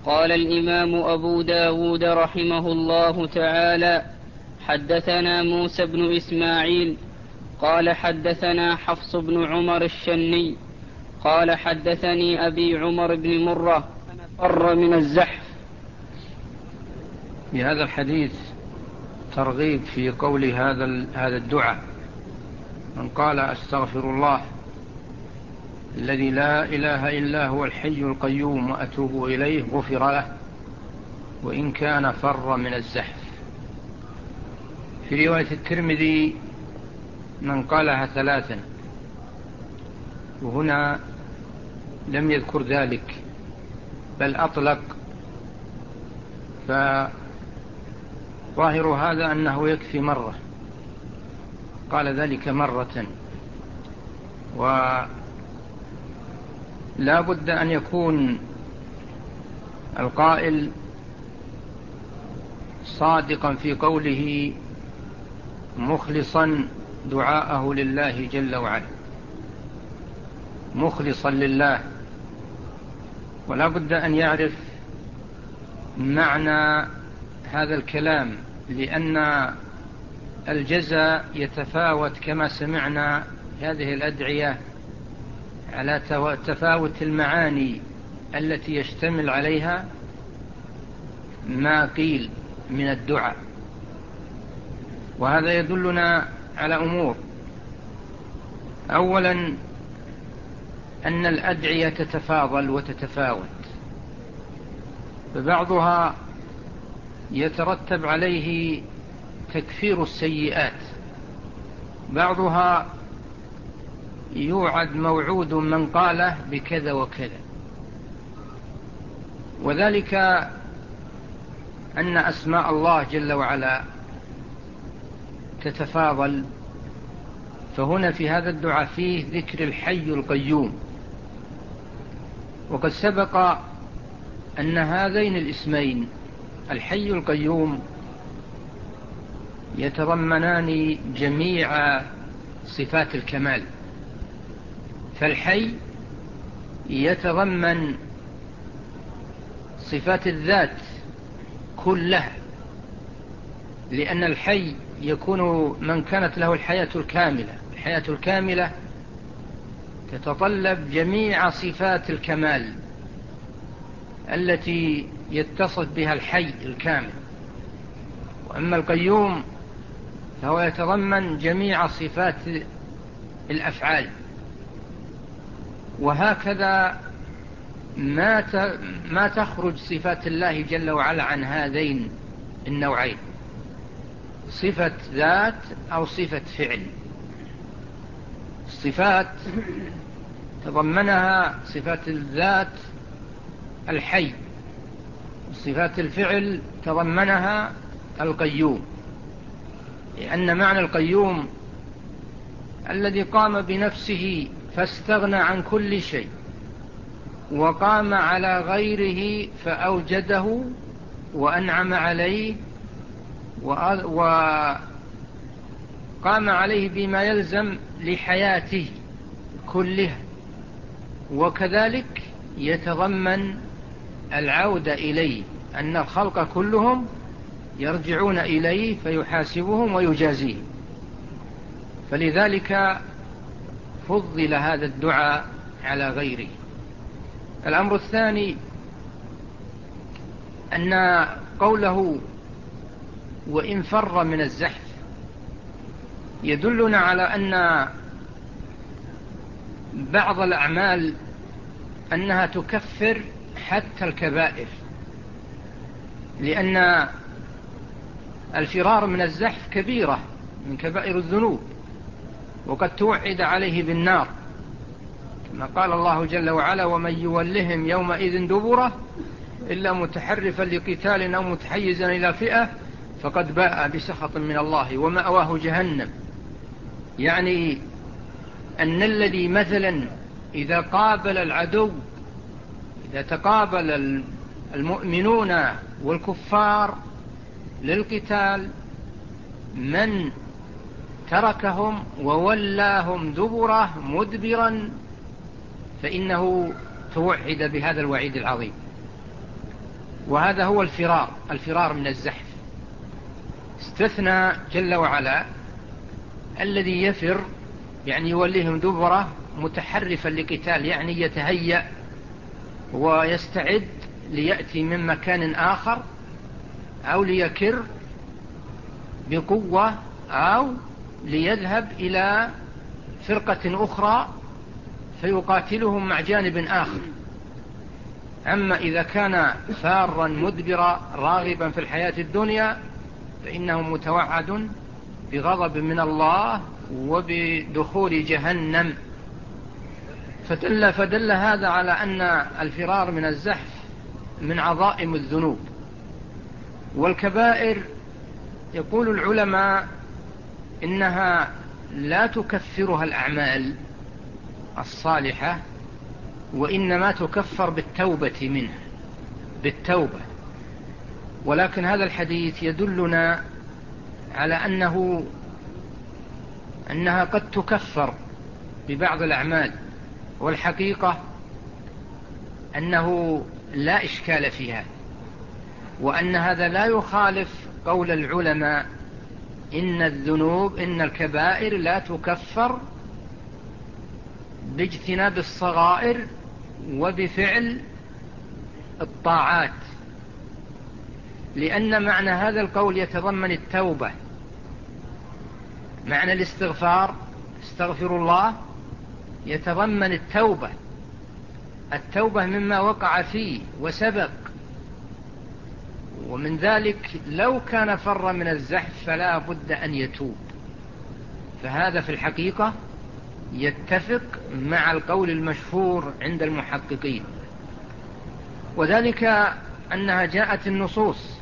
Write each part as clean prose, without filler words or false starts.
قال الإمام أبو داود رحمه الله تعالى: حدثنا موسى بن إسماعيل قال حدثنا حفص بن عمر الشني قال حدثني أبي عمر بن مرة فر من الزحف. في هذا الحديث ترغيب في قول هذا الدعاء: من قال أستغفر الله الذي لا إله إلا هو الحي القيوم وأتوب إليه غفر له وإن كان فر من الزحف. في رواية الترمذي: من قالها 3، وهنا لم يذكر ذلك بل أطلق، فظاهر هذا أنه يكفي مرة، قال ذلك مرة. ولا بد أن يكون القائل صادقا في قوله مخلصا دعاءه لله جل وعلا، مخلصا لله، ولا بد أن يعرف معنى هذا الكلام، لأن الجزاء يتفاوت كما سمعنا هذه الأدعية على تفاوت المعاني التي يشتمل عليها ما قيل من الدعاء. وهذا يدلنا على أمور: أولا أن الأدعية تتفاضل وتتفاوت، فبعضها يترتب عليه تكفير السيئات، بعضها يوعد موعود من قاله بكذا وكذا. وذلك أن أسماء الله جل وعلا تتفاضل، فهنا في هذا الدعاء فيه ذكر الحي القيوم، وقد سبق أن هذين الاسمين الحي القيوم يتضمنان جميع صفات الكمال. فالحي يتضمن صفات الذات كلها، لأن الحي يكون من كانت له الحياة الكاملة. الحياة الكاملة تتطلب جميع صفات الكمال التي يتصف بها الحي الكامل. وأما القيوم فهو يتضمن جميع صفات الأفعال. وهكذا ما تخرج صفات الله جل وعلا عن هذين النوعين: صفة ذات أو صفة فعل. الصفات تضمنها صفات الذات الحي، وصفات الفعل تضمنها القيوم، لأن معنى القيوم الذي قام بنفسه فاستغنى عن كل شيء، وقام على غيره فأوجده وأنعم عليه، وقام عليه بما يلزم لحياته كلها. وكذلك يتضمن العودة إليه، أن الخلق كلهم يرجعون إليه فيحاسبهم ويجازيهم. فلذلك فضل هذا الدعاء على غيره. الأمر الثاني أن قوله وإن فر من الزحف يدلنا على أن بعض الأعمال أنها تكفر حتى الكبائر، لأن الفرار من الزحف كبيرة من كبائر الذنوب، وقد توعد عليه بالنار، كما قال الله جل وعلا: ومن يولهم يومئذ دبره إلا متحرفا لقتال أو متحيزا إلى فئة فقد باء بسخط من الله ومأواه جهنم. يعني أن الذي مثلا إذا قابل العدو، إذا تقابل المؤمنون والكفار للقتال، من تركهم وولاهم دبره مدبرا فإنه توعد بهذا الوعيد العظيم. وهذا هو الفرار من الزحف. استثنى جل وعلا الذي يفر، يعني يوليهم دبره متحرفا لقتال، يعني يتهيأ ويستعد ليأتي من مكان آخر، أو ليكر بقوة، أو ليذهب إلى فرقة أخرى فيقاتلهم مع جانب آخر. أما إذا كان فارا مدبرا راغبا في الحياة الدنيا فإنه متوعد بغضب من الله وبدخول جهنم. فدل هذا على أن الفرار من الزحف من عظائم الذنوب. والكبائر يقول العلماء إنها لا تكفرها الأعمال الصالحة، وإنما تكفر بالتوبة منها، بالتوبة. ولكن هذا الحديث يدلنا على أنها قد تكفر ببعض الأعمال، والحقيقة أنه لا إشكال فيها، وأن هذا لا يخالف قول العلماء إن الكبائر لا تكفر باجتناب الصغائر وبفعل الطاعات، لأن معنى هذا القول يتضمن التوبة. معنى الاستغفار، استغفر الله، يتضمن التوبة مما وقع فيه وسبق. ومن ذلك لو كان فر من الزحف فلا بد أن يتوب. فهذا في الحقيقة يتفق مع القول المشهور عند المحققين، وذلك أنها جاءت النصوص: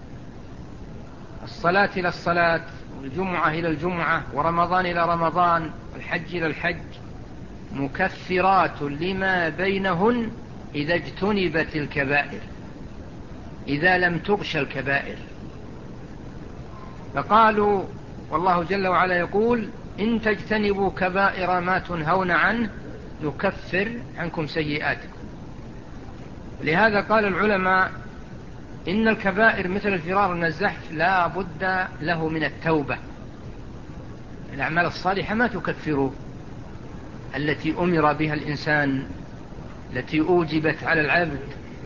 الصلاة إلى الصلاة، والجمعة إلى الجمعة، ورمضان إلى رمضان، والحج إلى الحج، مكفرات لما بينهن إذا اجتنبت الكبائر، إذا لم تغش الكبائر. فقالوا والله جل وعلا يقول: إن تجتنبوا كبائر ما تنهون عنه نكفر عنكم سيئاتكم. لهذا قال العلماء إن الكبائر مثل الفرار من الزحف لا بد له من التوبة. الأعمال الصالحة ما تكفر التي أمر بها الإنسان، التي أوجبت على العبد،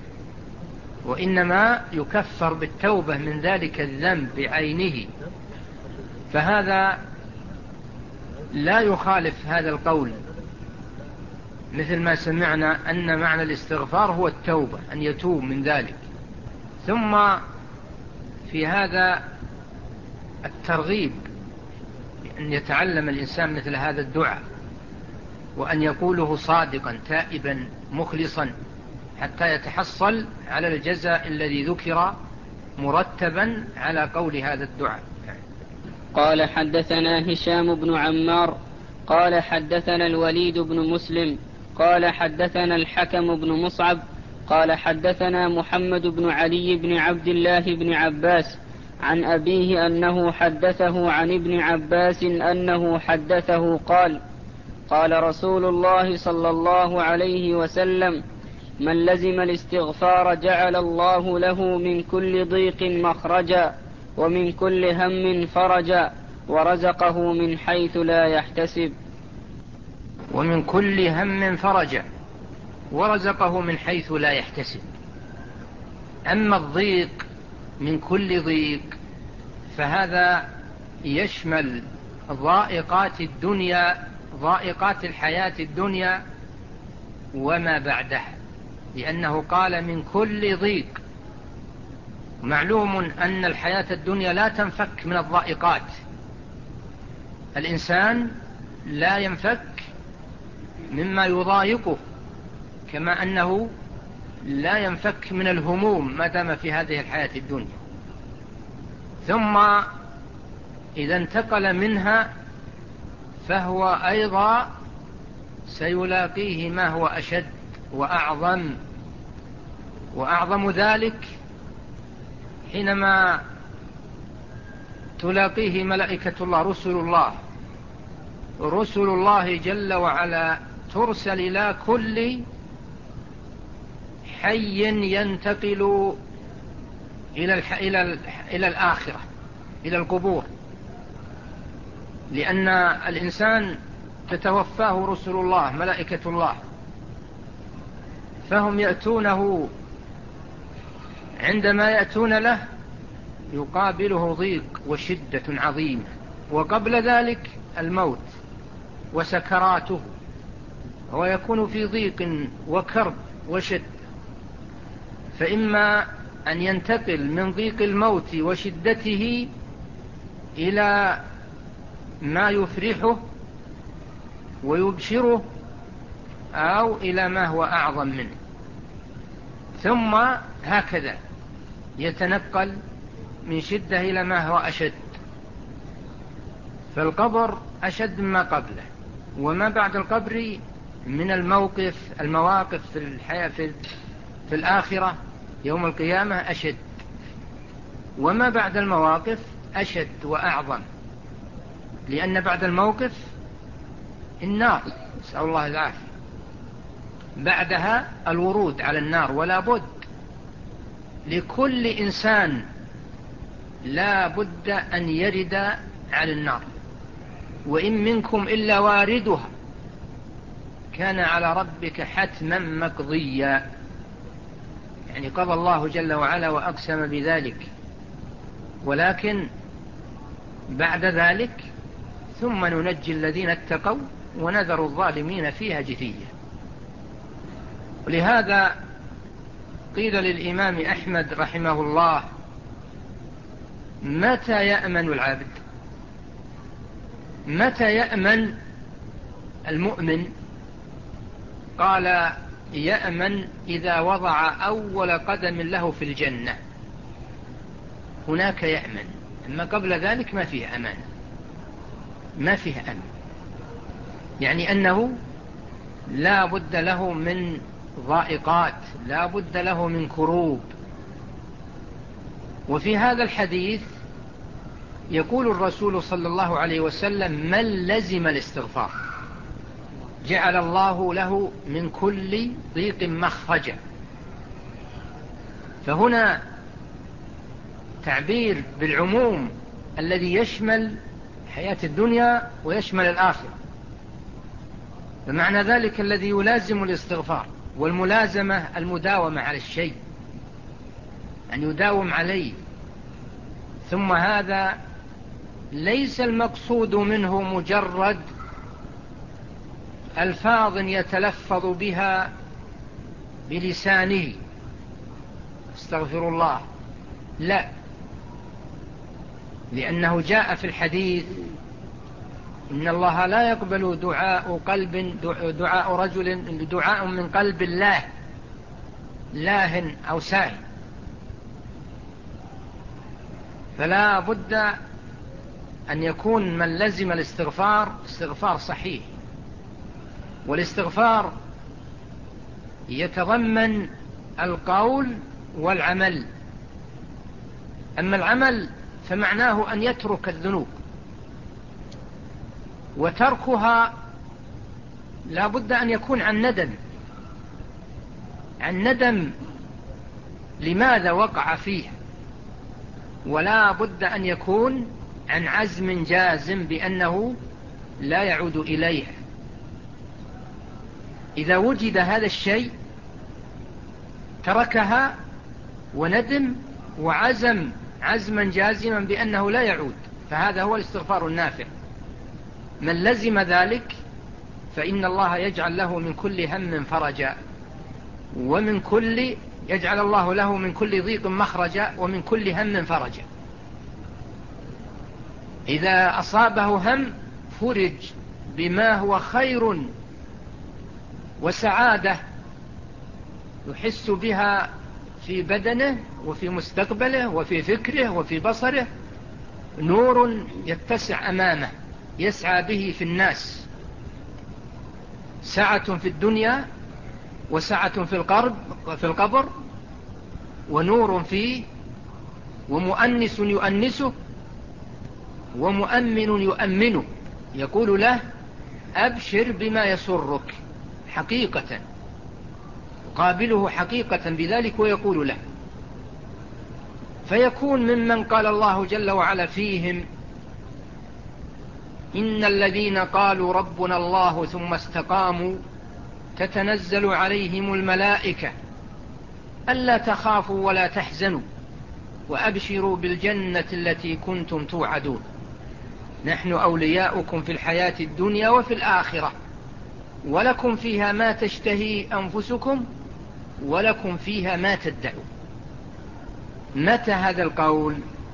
وإنما يكفر بالتوبة من ذلك الذنب بعينه. فهذا لا يخالف هذا القول، مثل ما سمعنا أن معنى الاستغفار هو التوبة، أن يتوب من ذلك. ثم في هذا الترغيب أن يتعلم الإنسان مثل هذا الدعاء، وأن يقوله صادقا تائبا مخلصا، حتى يتحصل على الجزاء الذي ذكر مرتبا على قول هذا الدعاء. قال حدثنا هشام بن عمار قال حدثنا الوليد بن مسلم قال حدثنا الحكم بن مصعب قال حدثنا محمد بن علي بن عبد الله بن عباس عن أبيه أنه حدثه عن ابن عباس أنه حدثه قال: قال رسول الله صلى الله عليه وسلم: من لزم الاستغفار جعل الله له من كل ضيق مخرجا ومن كل هم فرجا ورزقه من حيث لا يحتسب. ومن كل هم فرجا ورزقه من حيث لا يحتسب. أما الضيق من كل ضيق فهذا يشمل ضائقات الدنيا، ضائقات الحياة الدنيا وما بعدها، لأنه قال من كل ضيق. معلوم أن الحياة الدنيا لا تنفك من الضائقات، الإنسان لا ينفك مما يضايقه، كما أنه لا ينفك من الهموم ما دام في هذه الحياة الدنيا. ثم إذا انتقل منها فهو أيضا سيلاقيه ما هو أشد وأعظم ذلك حينما تلاقيه ملائكة الله، رسل الله جل وعلا ترسل إلى كل حي ينتقل إلى الآخرة، إلى القبور، لأن الإنسان تتوفاه رسل الله ملائكة الله، فهم يأتونه، عندما يأتون له يقابله ضيق وشدة عظيمة، وقبل ذلك الموت وسكراته، ويكون في ضيق وكرب وشد، فإما أن ينتقل من ضيق الموت وشدته إلى ما يفرحه ويبشره، أو إلى ما هو أعظم منه، ثم هكذا يتنقل من شدة إلى ما هو أشد. فالقبر أشد مما قبله، وما بعد القبر من المواقف في الحياة في الآخرة يوم القيامة أشد، وما بعد المواقف أشد وأعظم، لأن بعد الموقف النار، نسأل الله العافية، بعدها الورود على النار، ولا بد لكل إنسان لا بد أن يرد على النار، وإن منكم إلا واردها كان على ربك حتما مقضيا، يعني قضى الله جل وعلا وأقسم بذلك. ولكن بعد ذلك ثم ننجي الذين اتقوا ونذر الظالمين فيها جثيا. ولهذا قيل للإمام أحمد رحمه الله: متى يأمن العبد؟ متى يأمن المؤمن؟ قال: يأمن إذا وضع أول قدم له في الجنة، هناك يأمن، أما قبل ذلك ما فيه أمان، ما فيه أمن، يعني أنه لا بد له من ضائقات، لا بد له من كروب. وفي هذا الحديث يقول الرسول صلى الله عليه وسلم: من لزم الاستغفار جعل الله له من كل ضيق مخرجا. فهنا تعبير بالعموم الذي يشمل حياة الدنيا ويشمل الآخرة، فمعنى ذلك الذي يلازم الاستغفار، والملازمة المداومة على الشيء، أن يداوم عليه. ثم هذا ليس المقصود منه مجرد ألفاظ يتلفظ بها بلسانه، استغفر الله، لا، لأنه جاء في الحديث: إن الله لا يقبل دعاء رجل دعاء من قلب لاه أو ساهٍ. فلا بد أن يكون من لزم الاستغفار استغفار صحيح، والاستغفار يتضمن القول والعمل. أما العمل فمعناه أن يترك الذنوب، وتركها لا بد أن يكون عن ندم، عن ندم لماذا وقع فيه، ولا بد أن يكون عن عزم جازم بأنه لا يعود إليه. إذا وجد هذا الشيء تركها وندم وعزم عزما جازما بأنه لا يعود، فهذا هو الاستغفار النافع. من لزم ذلك فإن الله يجعل له من كل هم فرجا، يجعل الله له من كل ضيق مخرجا، ومن كل هم فرجا. إذا أصابه هم فرج بما هو خير وسعادة يحس بها في بدنه وفي مستقبله وفي فكره وفي بصره، نور يتسع أمامه يسعى به في الناس، سعة في الدنيا وسعة في القبر، ونور فيه، ومؤنس يؤنسه، ومؤمن يؤمنه، يقول له: أبشر بما يسرك، حقيقة يقابله حقيقة بذلك ويقول له. فيكون ممن قال الله جل وعلا فيهم: إن الذين قالوا ربنا الله ثم استقاموا تتنزل عليهم الملائكة ألا تخافوا ولا تحزنوا وأبشروا بالجنة التي كنتم توعدون، نحن أولياؤكم في الحياة الدنيا وفي الآخرة، ولكم فيها ما تشتهي أنفسكم ولكم فيها ما تدعون. متى هذا القول؟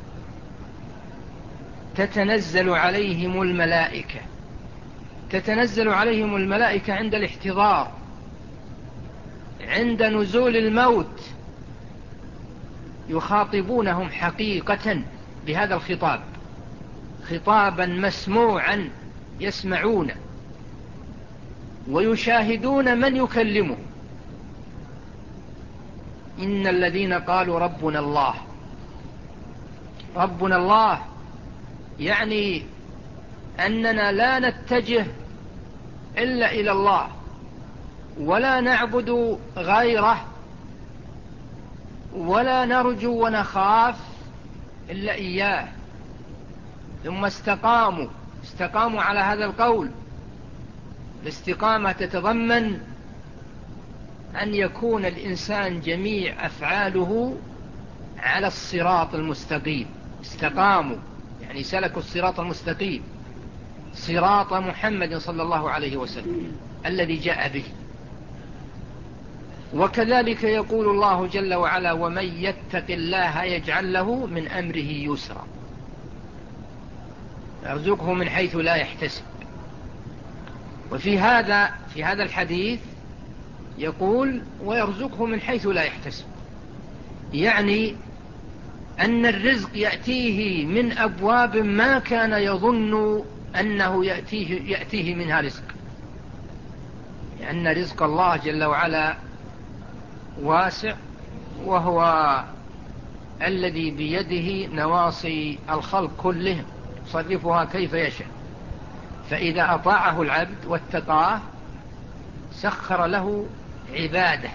تتنزل عليهم الملائكة. تتنزل عليهم الملائكة عند الاحتضار، عند نزول الموت، يخاطبونهم حقيقة بهذا الخطاب، خطابا مسموعا يسمعون ويشاهدون من يكلمه. إن الذين قالوا ربنا الله. ربنا الله يعني أننا لا نتجه إلا إلى الله ولا نعبد غيره ولا نرجو ونخاف إلا إياه. ثم استقاموا على هذا القول. الاستقامة تتضمن أن يكون الإنسان جميع أفعاله على الصراط المستقيم. استقاموا يعني سلكوا الصراط المستقيم، صراط محمد صلى الله عليه وسلم الذي جاء به. وكذلك يقول الله جل وعلا: ومن يتق الله يجعل له من أمره يسرا، يرزقه من حيث لا يحتسب. وفي هذا الحديث يقول: ويرزقه من حيث لا يحتسب، يعني أن الرزق يأتيه من أبواب ما كان يظن أنه يأتيه منها رزق، لأن رزق الله جل وعلا واسع، وهو الذي بيده نواصي الخلق كلهم يصرفها كيف يشاء. فإذا أطاعه العبد واتقاه سخر له عباده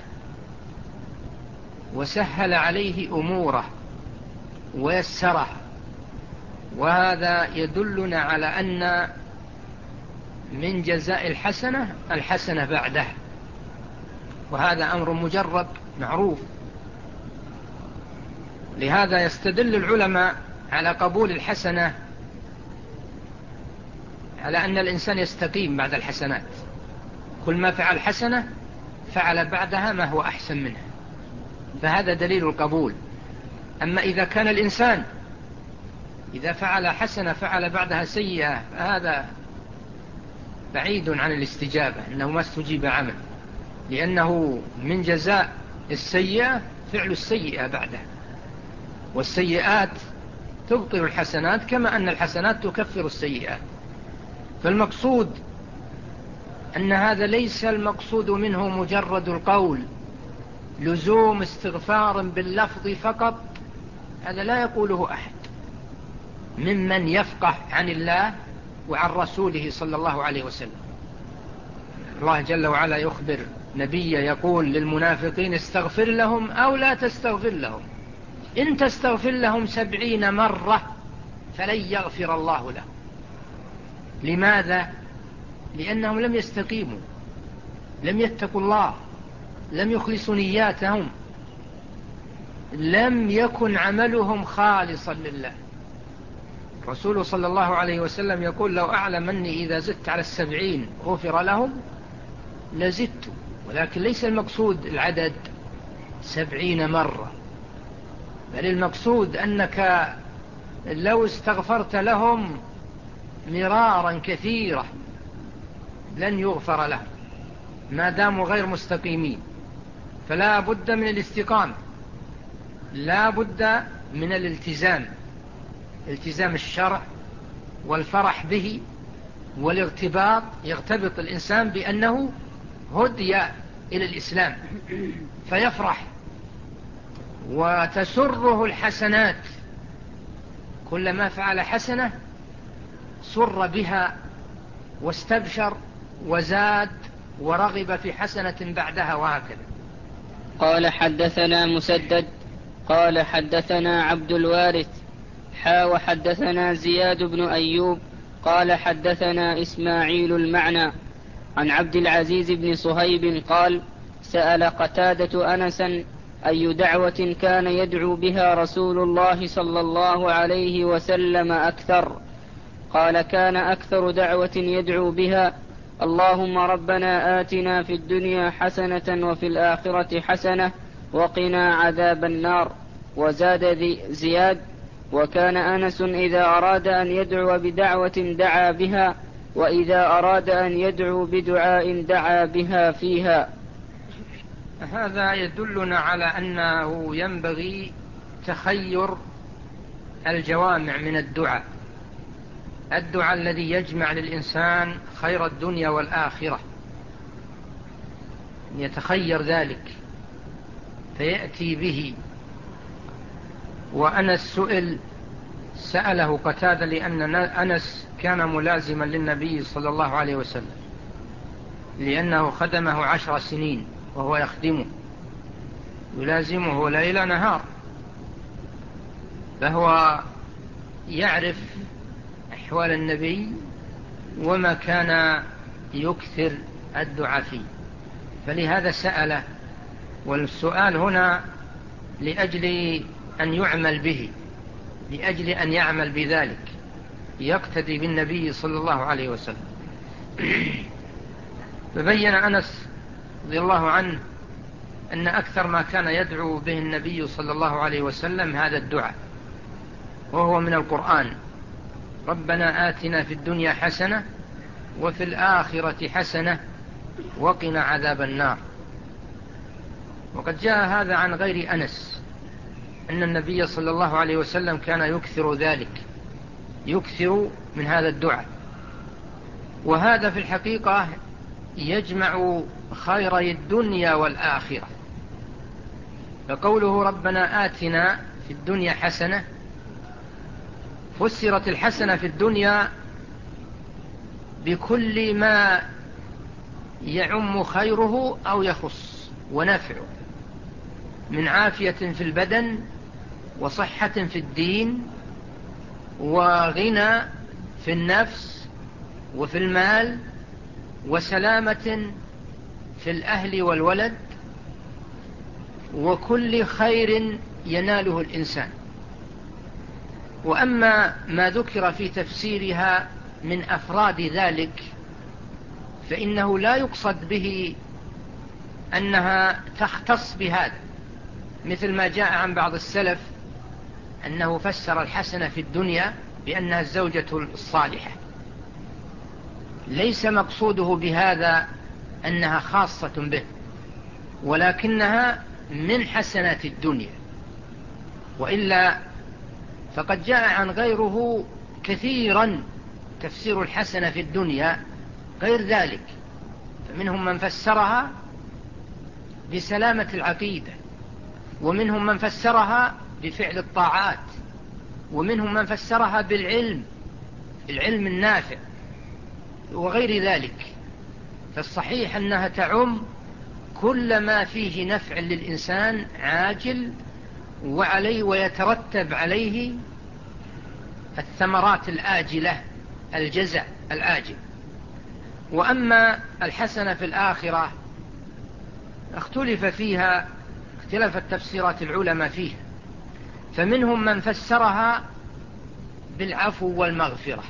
وسهل عليه أموره ويسره. وهذا يدلنا على أن من جزاء الحسنة بعدها، وهذا أمر مجرب معروف. لهذا يستدل العلماء على قبول الحسنة على أن الإنسان يستقيم بعد الحسنات، كل ما فعل حسنة فعل بعدها ما هو أحسن منها، فهذا دليل القبول. أما إذا كان الإنسان إذا فعل حسنة فعل بعدها سيئة فهذا بعيد عن الاستجابة، إنه ما استجيب عمل، لأنه من جزاء السيئة فعل السيئة بعدها، والسيئات تبطل الحسنات كما أن الحسنات تكفر السيئات. فالمقصود أن هذا ليس المقصود منه مجرد القول، لزوم استغفار باللفظ فقط، هذا لا يقوله أحد ممن يفقه عن الله وعن رسوله صلى الله عليه وسلم. الله جل وعلا يخبر نبيه يقول للمنافقين: استغفر لهم أو لا تستغفر لهم، إن تستغفر لهم 70 مرة فلن يغفر الله لهم. لماذا؟ لأنهم لم يستقيموا، لم يتقوا الله، لم يخلصوا نياتهم، لم يكن عملهم خالصا لله. الرسول صلى الله عليه وسلم يقول: لو أعلم أني إذا زدت على 70 غفر لهم لزدت، ولكن ليس المقصود العدد 70 مرة، بل المقصود أنك لو استغفرت لهم مرارا كثيرة لن يغفر لهم ما داموا غير مستقيمين. فلا بد من الاستقامة، لا بد من الالتزام الشرع والفرح به والارتباط. يرتبط الإنسان بأنه هدي إلى الإسلام فيفرح وتسره الحسنات، كلما فعل حسنة سر بها واستبشر وزاد ورغب في حسنة بعدها، وهكذا. قال: حدثنا مسدد قال حدثنا عبد الوارث وحدثنا زياد بن أيوب قال حدثنا إسماعيل المعنى عن عبد العزيز بن صهيب قال سأل قتادة أنسا أي دعوة كان يدعو بها رسول الله صلى الله عليه وسلم أكثر؟ قال كان أكثر دعوة يدعو بها اللهم ربنا آتنا في الدنيا حسنة وفي الآخرة حسنة وقنا عذاب النار. وزاد زياد وكان أنس إذا أراد أن يدعو بدعوة دعا بها وإذا أراد أن يدعو بدعاء دعا بها فيها. هذا يدلنا على أنه ينبغي تخير الجوامع من الدعاء الذي يجمع للإنسان خير الدنيا والآخرة، يتخير ذلك فيأتي به. وأنس سأله قتادة لأن أنس كان ملازما للنبي صلى الله عليه وسلم، لأنه خدمه 10 سنين وهو يخدمه يلازمه ليل نهار، فهو يعرف أحوال النبي وما كان يكثر الدعاء فيه، فلهذا سأله. والسؤال هنا لأجل أن يعمل به، لأجل أن يعمل بذلك، يقتدي بالنبي صلى الله عليه وسلم. فبين أنس رضي الله عنه أن أكثر ما كان يدعو به النبي صلى الله عليه وسلم هذا الدعاء، وهو من القرآن: ربنا آتنا في الدنيا حسنة وفي الآخرة حسنة وقنا عذاب النار. وقد جاء هذا عن غير أنس أن النبي صلى الله عليه وسلم كان يكثر ذلك، يكثر من هذا الدعاء. وهذا في الحقيقة يجمع خيري الدنيا والآخرة. فقوله ربنا آتنا في الدنيا حسنة، فسرت الحسنة في الدنيا بكل ما يعم خيره أو يخص ونفعه، من عافية في البدن وصحة في الدين وغنى في النفس وفي المال وسلامة في الأهل والولد، وكل خير يناله الإنسان. وأما ما ذكر في تفسيرها من أفراد ذلك فإنه لا يقصد به أنها تختص بهذا، مثل ما جاء عن بعض السلف أنه فسر الحسنة في الدنيا بأنها الزوجة الصالحة. ليس مقصوده بهذا أنها خاصة به، ولكنها من حسنات الدنيا. وإلا فقد جاء عن غيره كثيرا تفسير الحسنة في الدنيا غير ذلك، فمنهم من فسرها بسلامة العقيدة، ومنهم من فسرها بفعل الطاعات، ومنهم من فسرها بالعلم، العلم النافع وغير ذلك. فالصحيح أنها تعم كل ما فيه نفع للإنسان عاجل وعليه ويترتب عليه الثمرات الآجلة، الجزاء الآجل. وأما الحسنة في الآخرة اختلف فيها، اختلفت تفسيرات العلماء فيها، فمنهم من فسرها بالعفو والمغفرة،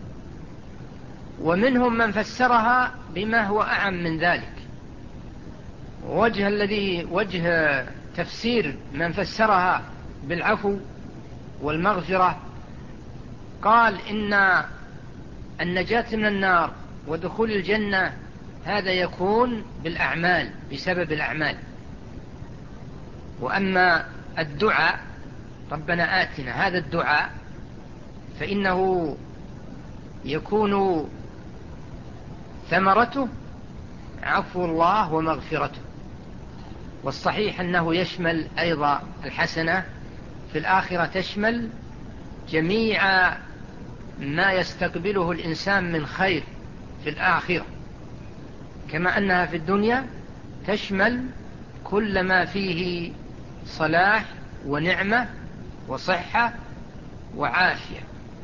ومنهم من فسرها بما هو أعم من ذلك. وجه تفسير من فسرها بالعفو والمغفرة قال إن النجاة من النار ودخول الجنة هذا يكون بالأعمال، بسبب الأعمال. وأما الدعاء ربنا آتنا، هذا الدعاء فإنه يكون ثمرته عفو الله ومغفرته. والصحيح أنه يشمل أيضا الحسنة في الآخرة، تشمل جميع ما يستقبله الإنسان من خير في الآخرة، كما أنها في الدنيا تشمل كل ما فيه صلاح ونعمة وصحة وعافية،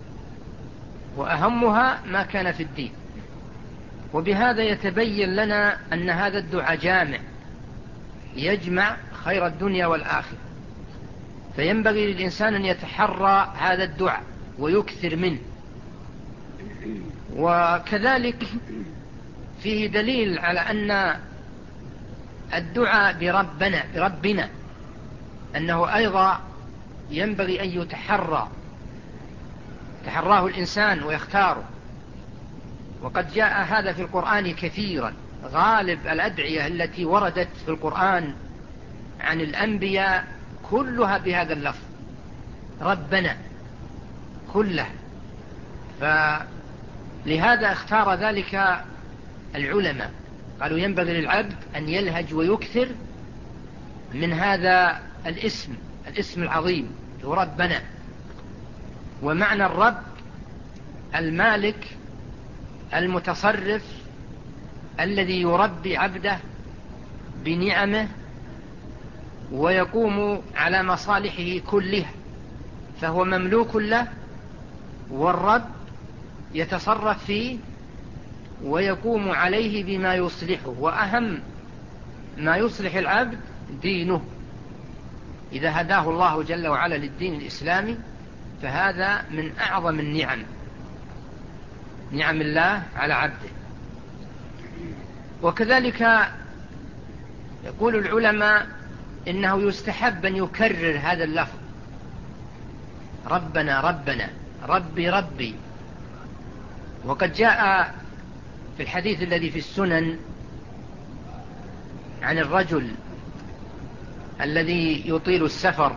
وأهمها ما كان في الدين. وبهذا يتبين لنا أن هذا الدعاء جامع، يجمع خير الدنيا والآخرة، فينبغي للإنسان أن يتحرى هذا الدعاء ويكثر منه. وكذلك فيه دليل على أن الدعاء بربنا أنه أيضا ينبغي أن يتحراه الإنسان ويختاره. وقد جاء هذا في القرآن كثيرا. غالب الأدعية التي وردت في القرآن عن الأنبياء كلها بهذا اللفظ، ربنا، كلها. فلهذا اختار ذلك العلماء، قالوا ينبغي للعبد أن يلهج ويكثر من هذا الاسم العظيم ربنا. ومعنى الرب المالك المتصرف الذي يربي عبده بنعمه ويقوم على مصالحه كلها، فهو مملوك له، والرب يتصرف فيه ويقوم عليه بما يصلحه. وأهم ما يصلح العبد دينه، إذا هداه الله جل وعلا للدين الإسلامي فهذا من أعظم نعم الله على عبده. وكذلك يقول العلماء إنه يستحب أن يكرر هذا اللفظ، ربنا ربنا، ربي ربي. وقد جاء في الحديث الذي في السنن عن الرجل الذي يطيل السفر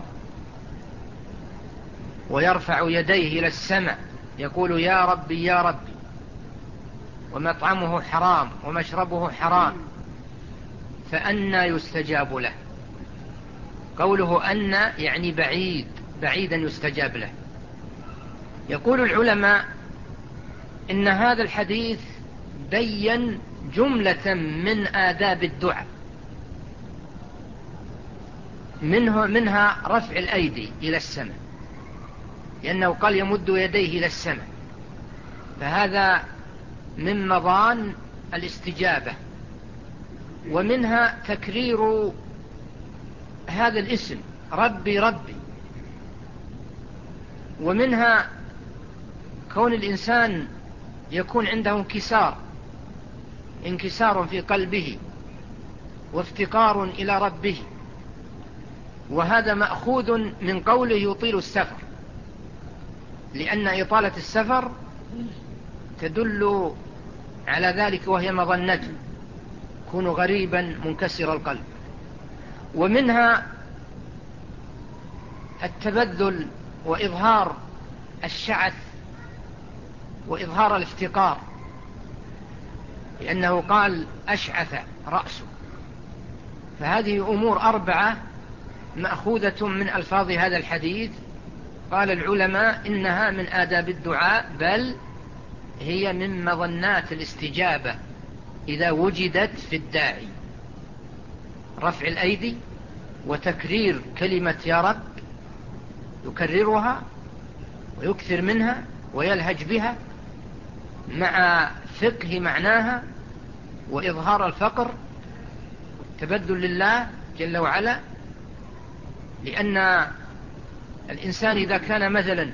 ويرفع يديه إلى السماء يقول يا ربي يا ربي، ومطعمه حرام ومشربه حرام، فأنى يستجاب له. قوله أن يعني بعيدا يستجاب له. يقول العلماء إن هذا الحديث بين جملة من آداب الدعاء، منها رفع الأيدي إلى السماء، لأنه قال يمد يديه إلى السماء، فهذا من مظان الاستجابة. ومنها تكرير هذا الاسم ربي ربي. ومنها كون الإنسان يكون عنده انكسار في قلبه وافتقار إلى ربه، وهذا مأخوذ من قوله يطيل السفر، لأن إطالة السفر تدل على ذلك وهي مظنته، يكون غريبا منكسر القلب. ومنها التبذل وإظهار الشعث وإظهار الافتقار، لأنه قال أشعث رأسه. فهذه أمور 4 مأخوذة من ألفاظ هذا الحديث. قال العلماء إنها من آداب الدعاء، بل هي من مظنات الاستجابة إذا وجدت في الداعي. رفع الأيدي وتكرير كلمة يا رب، يكررها ويكثر منها ويلهج بها مع فقه معناها وإظهار الفقر والتبذل لله جل وعلا. لأن الإنسان إذا كان مثلا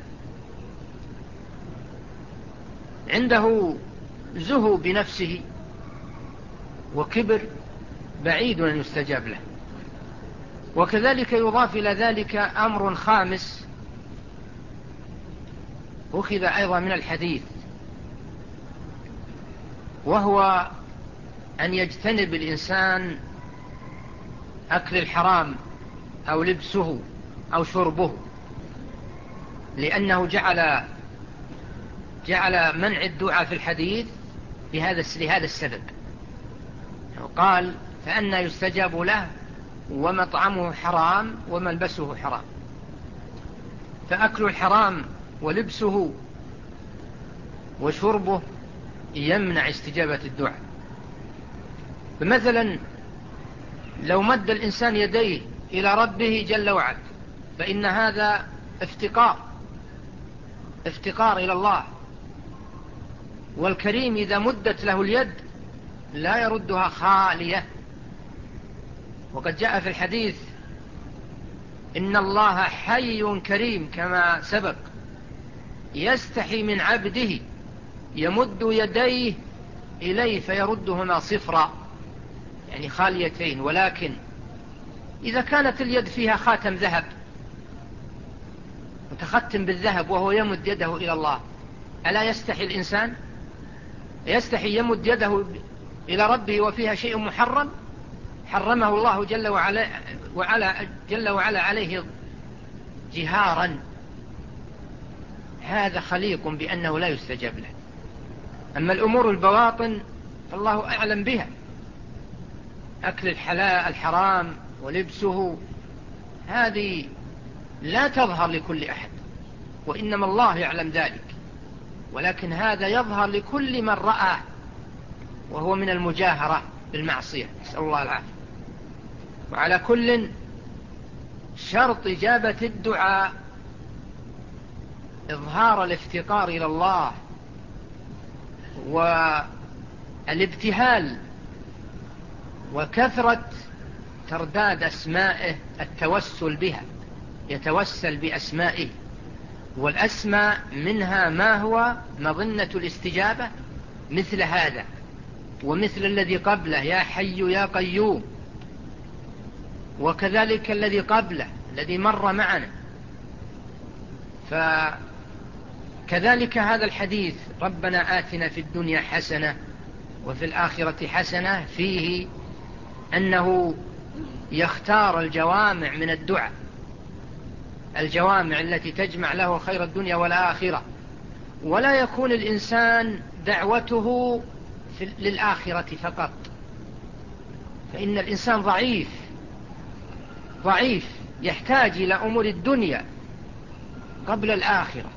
عنده زهو بنفسه وكبر بعيد أن يستجاب له. وكذلك يضاف إلى ذلك أمر خامس أخذ أيضا من الحديث، وهو أن يجتنب الإنسان أكل الحرام أو لبسه أو شربه، لأنه جعل منع الدعاء في الحديث لهذا السبب. قال فأنى يستجاب له ومطعمه حرام وملبسه حرام، فأكل الحرام ولبسه وشربه يمنع استجابة الدعاء. فمثلا لو مد الإنسان يديه إلى ربه جل وعلا فإن هذا افتقار إلى الله. والكريم إذا مدت له اليد لا يردها خالية. وقد جاء في الحديث إن الله حي كريم كما سبق، يستحي من عبده يمد يديه إليه فيردهما صفرا، يعني خاليتين. ولكن إذا كانت اليد فيها خاتم ذهب متختم بالذهب وهو يمد يده إلى الله، ألا يستحي الإنسان؟ يستحي يمد يده إلى ربه وفيها شيء محرم حرمه الله جل وعلا عليه جهارا. هذا خليق بأنه لا يستجاب له. أما الأمور البواطن فالله أعلم بها، أكل الحرام ولبسه، هذه لا تظهر لكل أحد، وإنما الله يعلم ذلك. ولكن هذا يظهر لكل من رأى، وهو من المجاهرة بالمعصية، نسأل الله العافية. وعلى كل شرط إجابة الدعاء إظهار الافتقار إلى الله والابتهال وكثرة ترداد أسمائه، التوسل بها، يتوسل بأسمائه. والأسماء منها ما هو مظنة الاستجابة، مثل هذا ومثل الذي قبله يا حي يا قيوم، وكذلك الذي قبله الذي مر معنا. فكذلك هذا الحديث ربنا آتنا في الدنيا حسنة وفي الآخرة حسنة، فيه أنه يختار الجوامع من الدعاء، الجوامع التي تجمع له خير الدنيا والآخرة، ولا يكون الإنسان دعوته للآخرة فقط، فإن الإنسان ضعيف يحتاج إلى أمور الدنيا قبل الآخرة.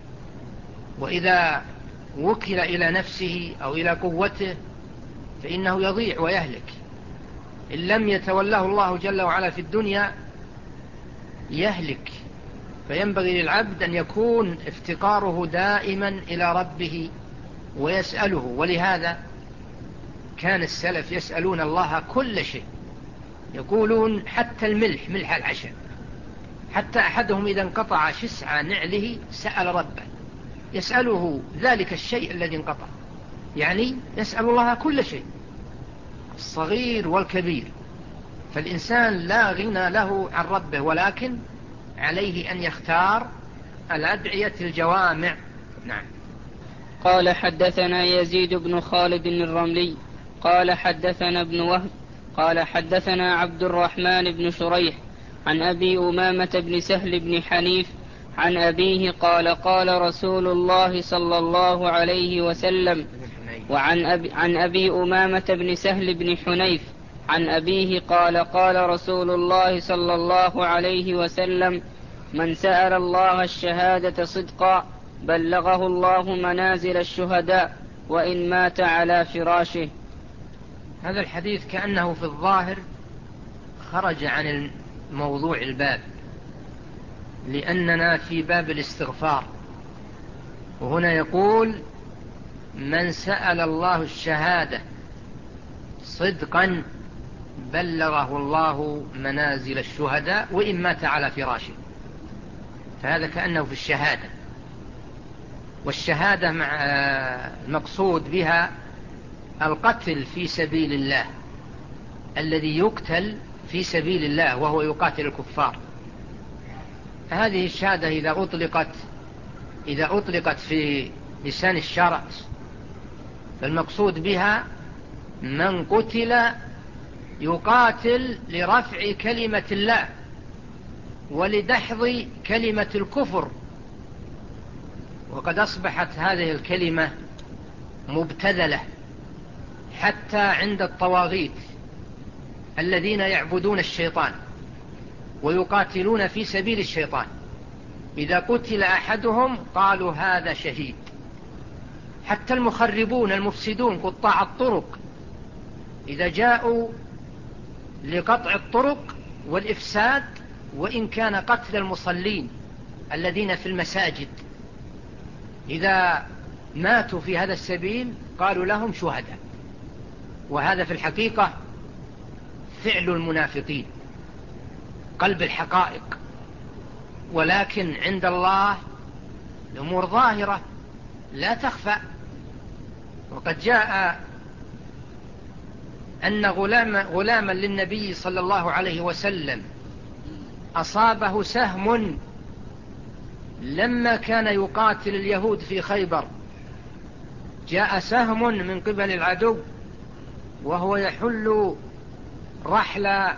وإذا وكل إلى نفسه أو إلى قوته فإنه يضيع ويهلك. إن لم يتوله الله جل وعلا في الدنيا يهلك. فينبغي للعبد أن يكون افتقاره دائما إلى ربه ويسأله. ولهذا كان السلف يسألون الله كل شيء، يقولون حتى الملح، ملح العشاء، حتى أحدهم إذا انقطع شسع نعله سأل ربه، يسأله ذلك الشيء الذي انقطع، يعني يسأل الله كل شيء، الصغير والكبير. فالإنسان لا غنى له عن ربه، ولكن عليه أن يختار الأدعية الجوامع. نعم. قال حدثنا يزيد بن خالد الرملي قال حدثنا ابن وهب قال حدثنا عبد الرحمن بن شريح عن أبي أمامة بن سهل بن حنيف عن أبيه قال قال رسول الله صلى الله عليه وسلم. عن أبي أمامة بن سهل بن حنيف عن أبيه قال قال رسول الله صلى الله عليه وسلم: من سأل الله الشهادة صدقا بلغه الله منازل الشهداء وإن مات على فراشه. هذا الحديث كأنه في الظاهر خرج عن موضوع الباب، لأننا في باب الاستغفار، وهنا يقول من سأل الله الشهادة صدقا بلغه الله منازل الشهداء وإن مات على فراشه. فهذا كأنه في الشهادة، والشهادة مع المقصود بها القتل في سبيل الله، الذي يقتل في سبيل الله وهو يقاتل الكفار. هذه الشهادة إذا أطلقت في لسان الشرع فالمقصود بها من قتل يقاتل لرفع كلمة الله ولدحض كلمة الكفر. وقد أصبحت هذه الكلمة مبتذلة حتى عند الطواغيت الذين يعبدون الشيطان ويقاتلون في سبيل الشيطان. إذا قتل أحدهم قالوا هذا شهيد. حتى المخربون المفسدون قطاع الطرق إذا جاءوا لقطع الطرق والإفساد وإن كان قتل المصلين الذين في المساجد إذا ماتوا في هذا السبيل قالوا لهم شهداء، وهذا في الحقيقة فعل المنافقين، قلب الحقائق، ولكن عند الله الأمور ظاهرة لا تخفى. وقد جاء أن غلاما للنبي صلى الله عليه وسلم أصابه سهم لما كان يقاتل اليهود في خيبر، جاء سهم من قبل العدو وهو يحل رحل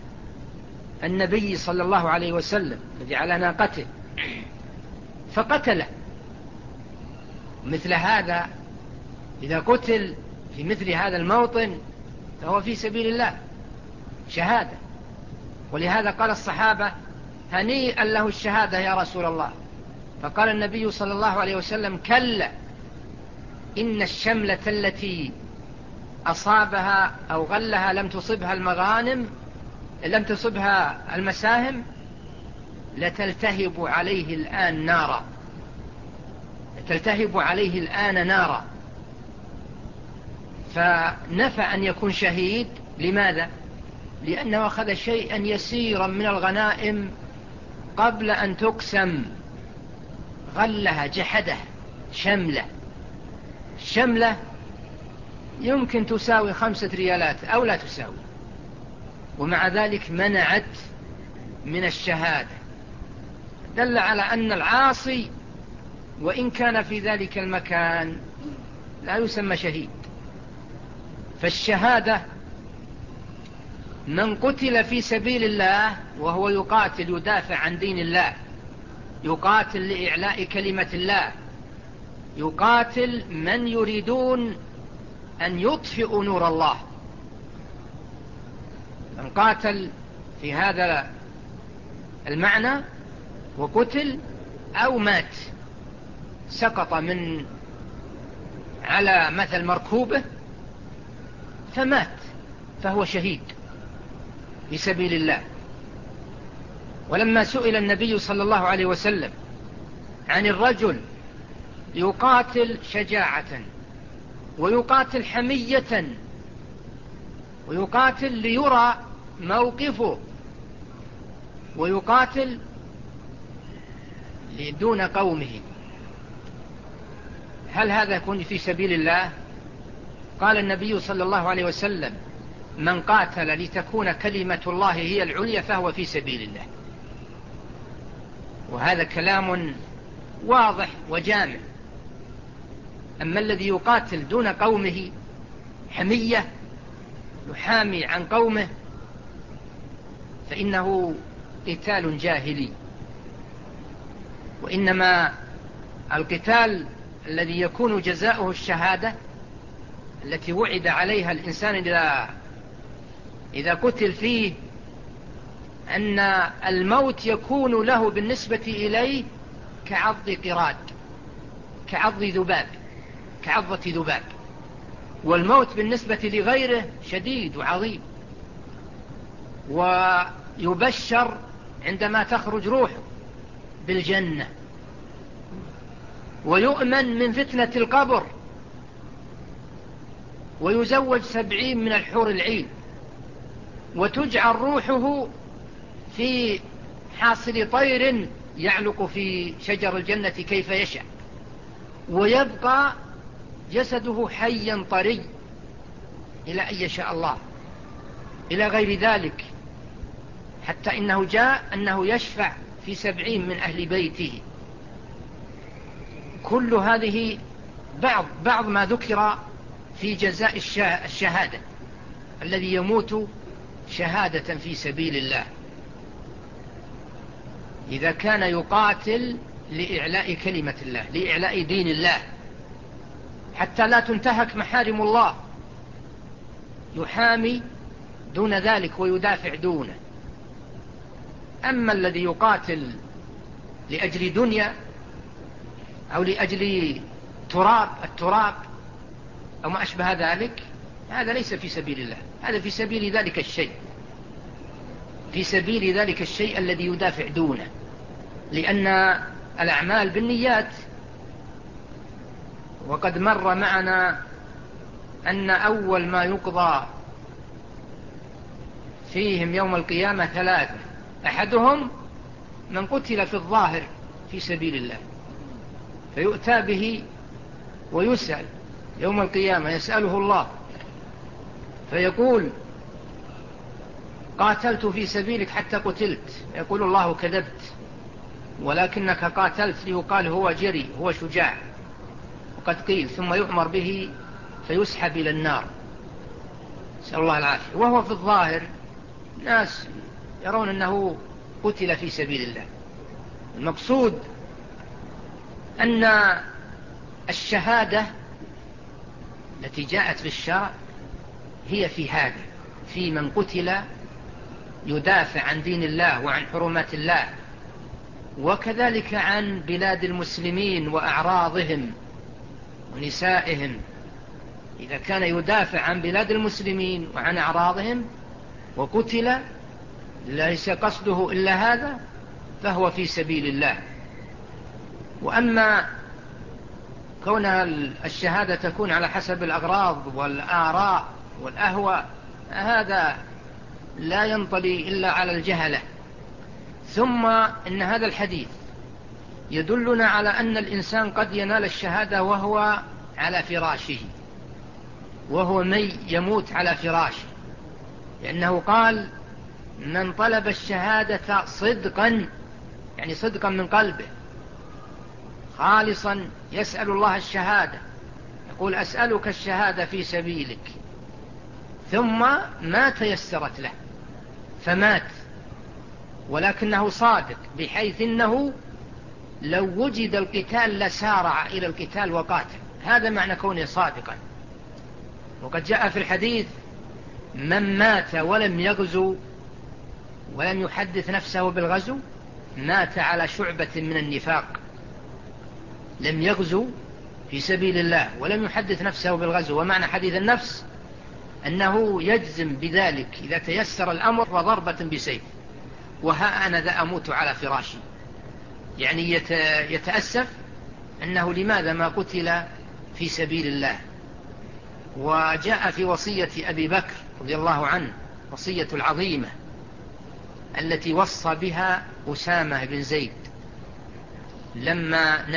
النبي صلى الله عليه وسلم الذي على ناقته فقتله. مثل هذا إذا قتل في مثل هذا الموطن فهو في سبيل الله شهادة. ولهذا قال الصحابة: هنيئا له الشهادة يا رسول الله. فقال النبي صلى الله عليه وسلم: كلا، إن الشملة التي أصابها أو غلها لم تصبها المغانم، لم تصبها المساهم، لتلتهب عليه الآن نارا، تلتهب عليه الآن نارا. فنفى أن يكون شهيد. لماذا؟ لأنه أخذ شيئا يسيرا من الغنائم قبل أن تقسم، غلها، جحده. شملة يمكن تساوي 5 ريالات أو لا تساوي، ومع ذلك منعت من الشهادة. دل على أن العاصي وإن كان في ذلك المكان لا يسمى شهيد. فالشهادة من قتل في سبيل الله وهو يقاتل يدافع عن دين الله، يقاتل لإعلاء كلمة الله، يقاتل من يريدون أن يطفئوا نور الله. من قاتل في هذا المعنى وقتل أو مات، سقط من على مثل مركوبه فمات، فهو شهيد في سبيل الله. ولما سئل النبي صلى الله عليه وسلم عن الرجل يقاتل شجاعة ويقاتل حمية ويقاتل ليرى موقفه ويقاتل دون قومه، هل هذا يكون في سبيل الله؟ قال النبي صلى الله عليه وسلم: من قاتل لتكون كلمة الله هي العليا فهو في سبيل الله. وهذا كلام واضح وجامع. أما الذي يقاتل دون قومه حمية، يحامي عن قومه، فإنه قتال جاهلي. وإنما القتال الذي يكون جزاؤه الشهادة التي وعد عليها الإنسان إذا قتل فيه، أن الموت يكون له بالنسبة إليه كعض قراد، كعض ذباب، كعضة ذباب. والموت بالنسبة لغيره شديد وعظيم، ويبشر عندما تخرج روحه بالجنة، ويؤمن من فتنة القبر، ويزوج 70 من الحور العين، وتجعل روحه في حاصل طير يعلق في شجر الجنة كيف يشاء، ويبقى جسده حيا طري إلى أن يشاء الله، إلى غير ذلك، حتى إنه جاء أنه يشفع في 70 من أهل بيته. كل هذه بعض ما ذكر في جزاء الشهادة الذي يموت شهادة في سبيل الله، إذا كان يقاتل لإعلاء كلمة الله، لإعلاء دين الله، حتى لا تنتهك محارم الله، يحامي دون ذلك ويدافع دونه. أما الذي يقاتل لأجل دنيا أو لأجل التراب أو ما أشبه ذلك، هذا ليس في سبيل الله، هذا في سبيل ذلك الشيء. في سبيل ذلك الشيء الذي يدافع دونه، لأن الأعمال بالنيات. وقد مر معنا أن أول ما يقضى فيهم يوم القيامة 3: أحدهم من قتل في الظاهر في سبيل الله، فيؤتى به ويسأل يوم القيامة، يسأله الله فيقول: قاتلت في سبيلك حتى قتلت. يقول الله: كذبت، ولكنك قاتلت ليقال هو جري، هو شجاع. وقد قيل. ثم يؤمر به فيسحب إلى النار، نسأل الله العافية، وهو في الظاهر ناس يرون أنه قتل في سبيل الله. المقصود أن الشهادة التي جاءت في الشرع هي في هذا، في من قتل يدافع عن دين الله وعن حرمات الله، وكذلك عن بلاد المسلمين وأعراضهم ونسائهم. إذا كان يدافع عن بلاد المسلمين وعن أعراضهم وقتل ليس قصده إلا هذا فهو في سبيل الله. وأما كون الشهادة تكون على حسب الأغراض والآراء والأهواء، هذا لا ينطلي إلا على الجهلة. ثم إن هذا الحديث يدلنا على أن الإنسان قد ينال الشهادة وهو على فراشه، وهو يموت على فراشه، لأنه قال: من طلب الشهادة صدقا، يعني صدقا من قلبه خالصا، يسأل الله الشهادة، يقول: أسألك الشهادة في سبيلك، ثم ما تيسرت له فمات، ولكنه صادق بحيث أنه لو وجد القتال لسارع إلى القتال وقاتل. هذا معنى كونه صادقا. وقد جاء في الحديث: من مات ولم يغزو ولم يحدث نفسه بالغزو مات على شعبة من النفاق. لم يغزو في سبيل الله ولم يحدث نفسه بالغزو، ومعنى حديث النفس أنه يجزم بذلك إذا تيسر الأمر وضربة بسيف، وها أنا ذا أموت على فراشي، يعني يتأسف أنه لماذا ما قتل في سبيل الله. وجاء في وصية أبي بكر رضي الله عنه، وصية العظيمة التي وصى بها أسامة بن زيد لما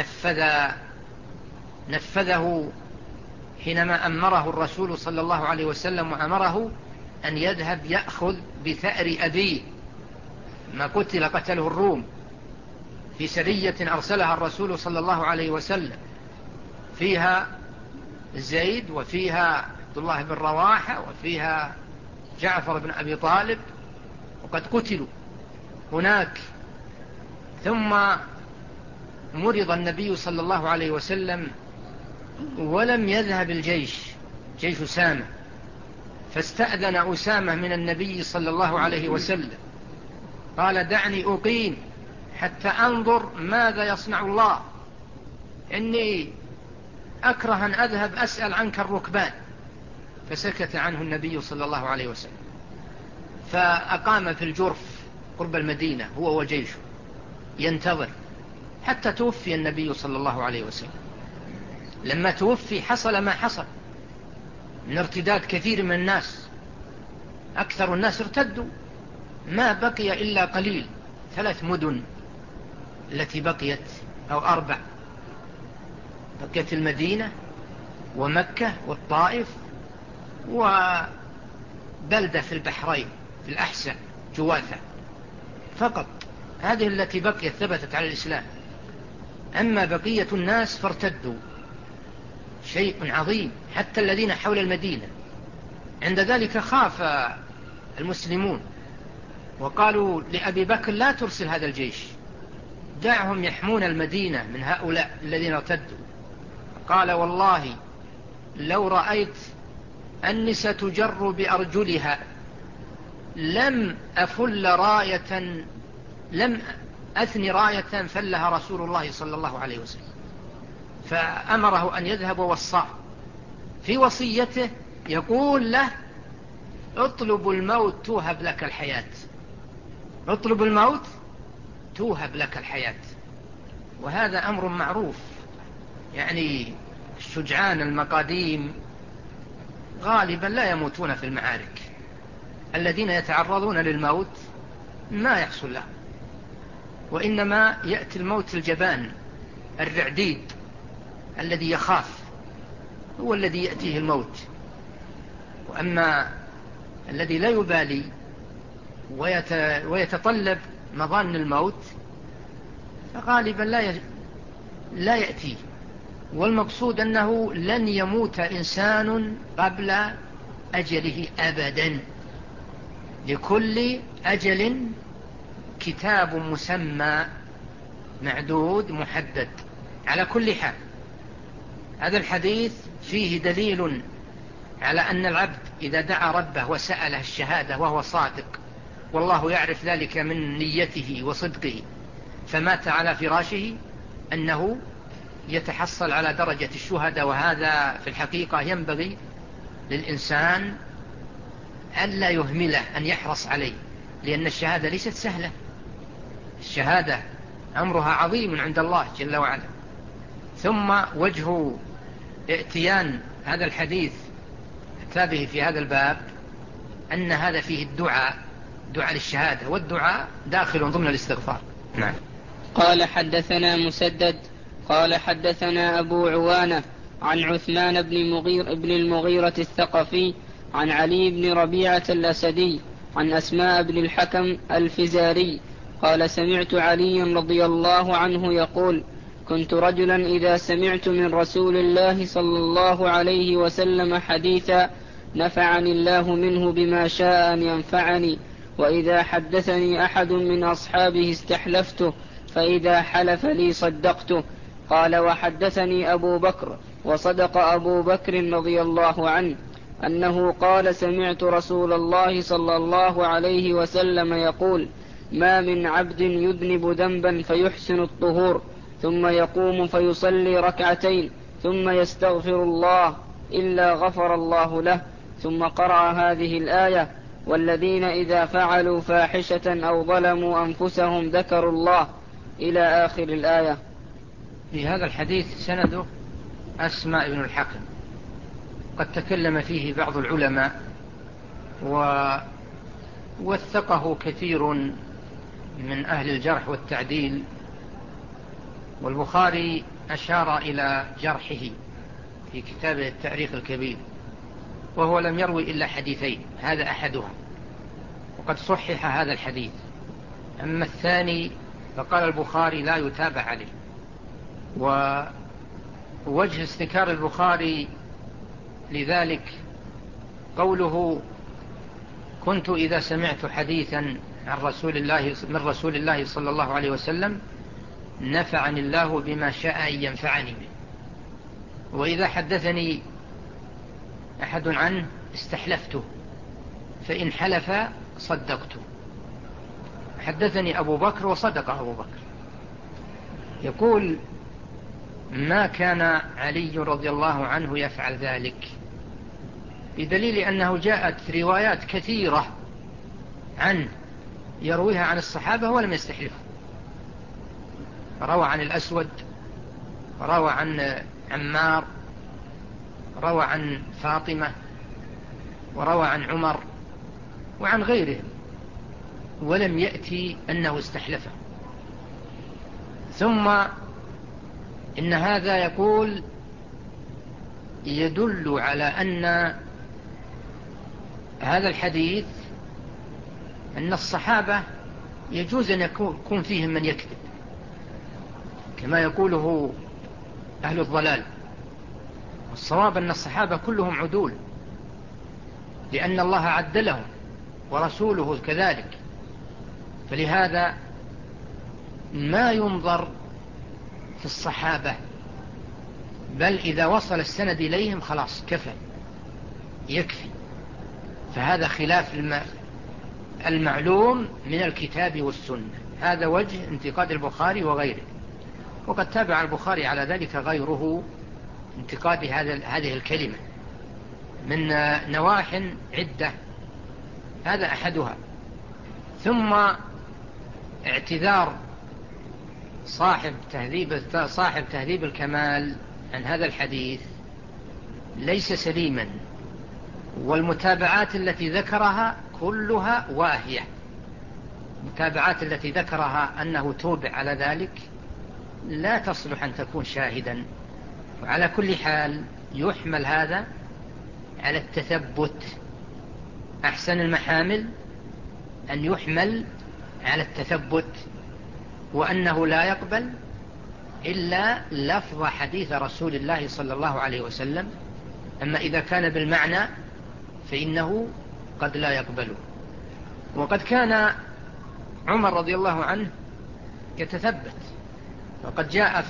نفذه حينما أمره الرسول صلى الله عليه وسلم، وأمره أن يذهب يأخذ بثأر أبيه ما قتله الروم في سرية أرسلها الرسول صلى الله عليه وسلم، فيها زيد وفيها عبد الله بن رواحة وفيها جعفر بن أبي طالب، وقد قتلوا هناك. ثم مرض النبي صلى الله عليه وسلم ولم يذهب الجيش، جيش أسامة، فاستأذن أسامة من النبي صلى الله عليه وسلم، قال: دعني أقيم حتى أنظر ماذا يصنع الله، إني أكره أن أذهب أسأل عنك الركبان. فسكت عنه النبي صلى الله عليه وسلم، فأقام في الجرف قرب المدينة هو وجيشه ينتظر حتى توفي النبي صلى الله عليه وسلم. لما توفي حصل ما حصل من ارتداد كثير من الناس، أكثر الناس ارتدوا، ما بقي إلا قليل، 3 مدن التي بقيت أو 4، بقيت المدينة ومكة والطائف وبلدة في البحرين في الأحساء جواثة فقط، هذه التي بقيت ثبتت على الإسلام. أما بقية الناس فارتدوا، شيء عظيم، حتى الذين حول المدينة. عند ذلك خاف المسلمون وقالوا لأبي بكر: لا ترسل هذا الجيش، دعهم يحمون المدينة من هؤلاء الذين ارتدوا. قال: والله لو رأيت أني ستجر بأرجلها لم أثني راية فلها رسول الله صلى الله عليه وسلم. فأمره أن يذهب ووصاه في وصيته، يقول له: اطلب الموت توهب لك الحياة، اطلب الموت توهب لك الحياة. وهذا أمر معروف، يعني الشجعان المقاديم غالبا لا يموتون في المعارك. الذين يتعرضون للموت ما يحصل لهم، وإنما يأتي الموت الجبان الرعديد الذي يخاف، هو الذي يأتيه الموت. وأما الذي لا يبالي ويتطلب مظان الموت فغالبا لا يأتيه. والمقصود أنه لن يموت إنسان قبل أجله أبدا. لكل أجل كتاب مسمى معدود محدد. على كل حال هذا الحديث فيه دليل على أن العبد إذا دعا ربه وسأله الشهادة وهو صادق، والله يعرف ذلك من نيته وصدقه، فمات على فراشه، أنه يتحصل على درجة الشهداء. وهذا في الحقيقة ينبغي للإنسان ألا يهمله، أن يحرص عليه، لأن الشهادة ليست سهلة. الشهادة أمرها عظيم عند الله جل وعلا. ثم وجه ائتيان هذا الحديث كتابه في هذا الباب أن هذا فيه الدعاء، دعاء للشهادة، والدعاء داخل ضمن الاستغفار. نعم. قال حدثنا مسدد قال حدثنا أبو عوانة عن عثمان بن المغيرة الثقفي عن علي بن ربيعة الأسدي عن أسماء بن الحكم الفزاري قال سمعت علي رضي الله عنه يقول كنت رجلا إذا سمعت من رسول الله صلى الله عليه وسلم حديثا نفعني الله منه بما شاء أن ينفعني، وإذا حدثني أحد من أصحابه استحلفته، فإذا حلف لي صدقته. قال وحدثني أبو بكر وصدق أبو بكر رضي الله عنه أنه قال سمعت رسول الله صلى الله عليه وسلم يقول ما من عبد يذنب ذنبا فيحسن الطهور ثم يقوم فيصلي ركعتين ثم يستغفر الله إلا غفر الله له. ثم قرأ هذه الآية والذين إذا فعلوا فاحشة أو ظلموا أنفسهم ذكروا الله إلى آخر الآية. في هذا الحديث سنده أسماء بن الحكم، قد تكلم فيه بعض العلماء ووثقه كثير من أهل الجرح والتعديل، والبخاري أشار إلى جرحه في كتابه التاريخ الكبير، وهو لم يروي إلا حديثين، هذا أحدها وقد صحح هذا الحديث. أما الثاني فقال البخاري لا يتابع عليه. ووجه استنكار البخاري لذلك قوله كنت إذا سمعت حديثا من رسول الله صلى الله عليه وسلم نفعني الله بما شاء أن ينفعني به، وإذا حدثني أحد عنه استحلفته، فإن حلف صدقته. حدثني أبو بكر وصدق أبو بكر. يقول ما كان علي رضي الله عنه يفعل ذلك، بدليل أنه جاءت روايات كثيرة عنه يرويها عن الصحابة ولم يستحلفه. روى عن الأسود، روى عن عمار، روى عن فاطمة، وروى عن عمر وعن غيرهم، ولم يأتي أنه استحلفه. ثم إن هذا يقول يدل على أن هذا الحديث أن الصحابة يجوز أن يكون فيهم من يكذب كما يقوله أهل الضلال، والصواب أن الصحابة كلهم عدول، لأن الله عدلهم ورسوله كذلك، فلهذا ما ينظر في الصحابة، بل إذا وصل السند إليهم خلاص كفى يكفي. فهذا خلاف المعلوم من الكتاب والسنة. هذا وجه انتقاد البخاري وغيره، وقد تابع البخاري على ذلك غيره انتقاد هذه الكلمة من نواح عدة، هذا أحدها. ثم اعتذار صاحب تهذيب الكمال عن هذا الحديث ليس سليما، والمتابعات التي ذكرها كلها واهية. المتابعات التي ذكرها أنه توبع على ذلك لا تصلح أن تكون شاهدا. وعلى كل حال يحمل هذا على التثبت. أحسن المحامل أن يحمل على التثبت، وأنه لا يقبل إلا لفظ حديث رسول الله صلى الله عليه وسلم. أما إذا كان بالمعنى فإنه قد لا يقبله. وقد كان عمر رضي الله عنه يتثبت، وقد جاء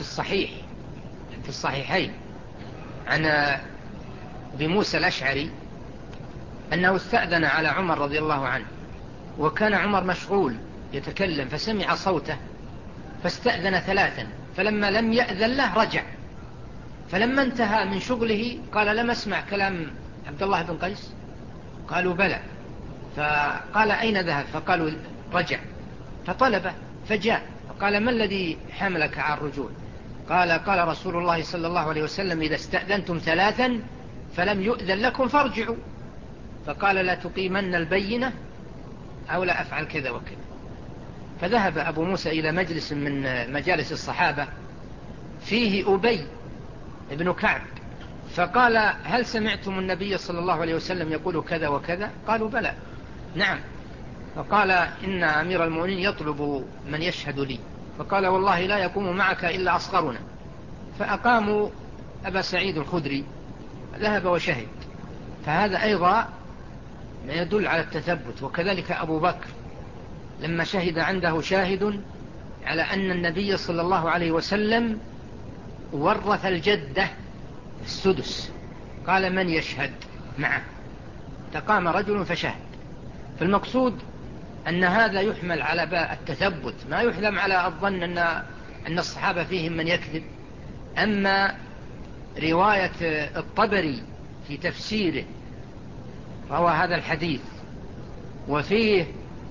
في الصحيحين عن بموسى الأشعري أنه استأذن على عمر رضي الله عنه، وكان عمر مشغول يتكلم فسمع صوته فاستأذن 3، فلما لم يأذن له رجع، فلما انتهى من شغله قال: لم أسمع كلام عبد الله بن قيس؟ قالوا: بلى. فقال: أين ذهب؟ فقالوا: رجع. فطلبه فجاء، فقال: ما الذي حملك على الرجوع؟ قال رسول الله صلى الله عليه وسلم: إذا استأذنتم 3 فلم يؤذن لكم فارجعوا. فقال: لا تقيمن البينة أو لا أفعل كذا وكذا. فذهب أبو موسى إلى مجلس من مجالس الصحابة فيه أبي ابن كعب، فقال: هل سمعتم النبي صلى الله عليه وسلم يقول كذا وكذا؟ قالوا: بلى. نعم. فقال: إن أمير المؤمنين يطلب من يشهد لي. فقال: والله لا يقوم معك إلا أصغرنا. فأقاموا أبا سعيد الخدري، ذهب وشهد. فهذا أيضا ما يدل على التثبت. وكذلك أبو بكر لما شهد عنده شاهد على أن النبي صلى الله عليه وسلم ورث الجدة السدس، قال: من يشهد معه؟ فقام رجل فشهد. فالمقصود أن هذا يحمل على التثبت، ما يحلم على الظن أن الصحابة فيهم من يكذب. أما رواية الطبري في تفسيره روى هذا الحديث وفيه: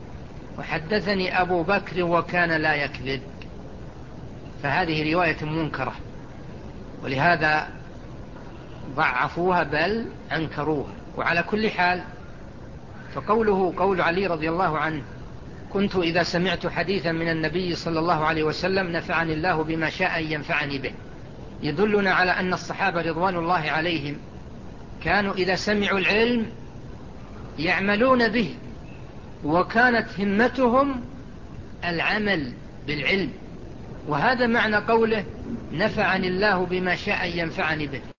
وحدثني أبو بكر وكان لا يكذب، فهذه رواية منكرة، ولهذا ضعفوها بل أنكروها. وعلى كل حال فقوله قول علي رضي الله عنه: كنت إذا سمعت حديثا من النبي صلى الله عليه وسلم نفعني الله بما شاء أن ينفعني به، يدلنا على أن الصحابة رضوان الله عليهم كانوا إذا سمعوا العلم يعملون به، وكانت همتهم العمل بالعلم. وهذا معنى قوله: نفعني الله بما شاء أن ينفعني به.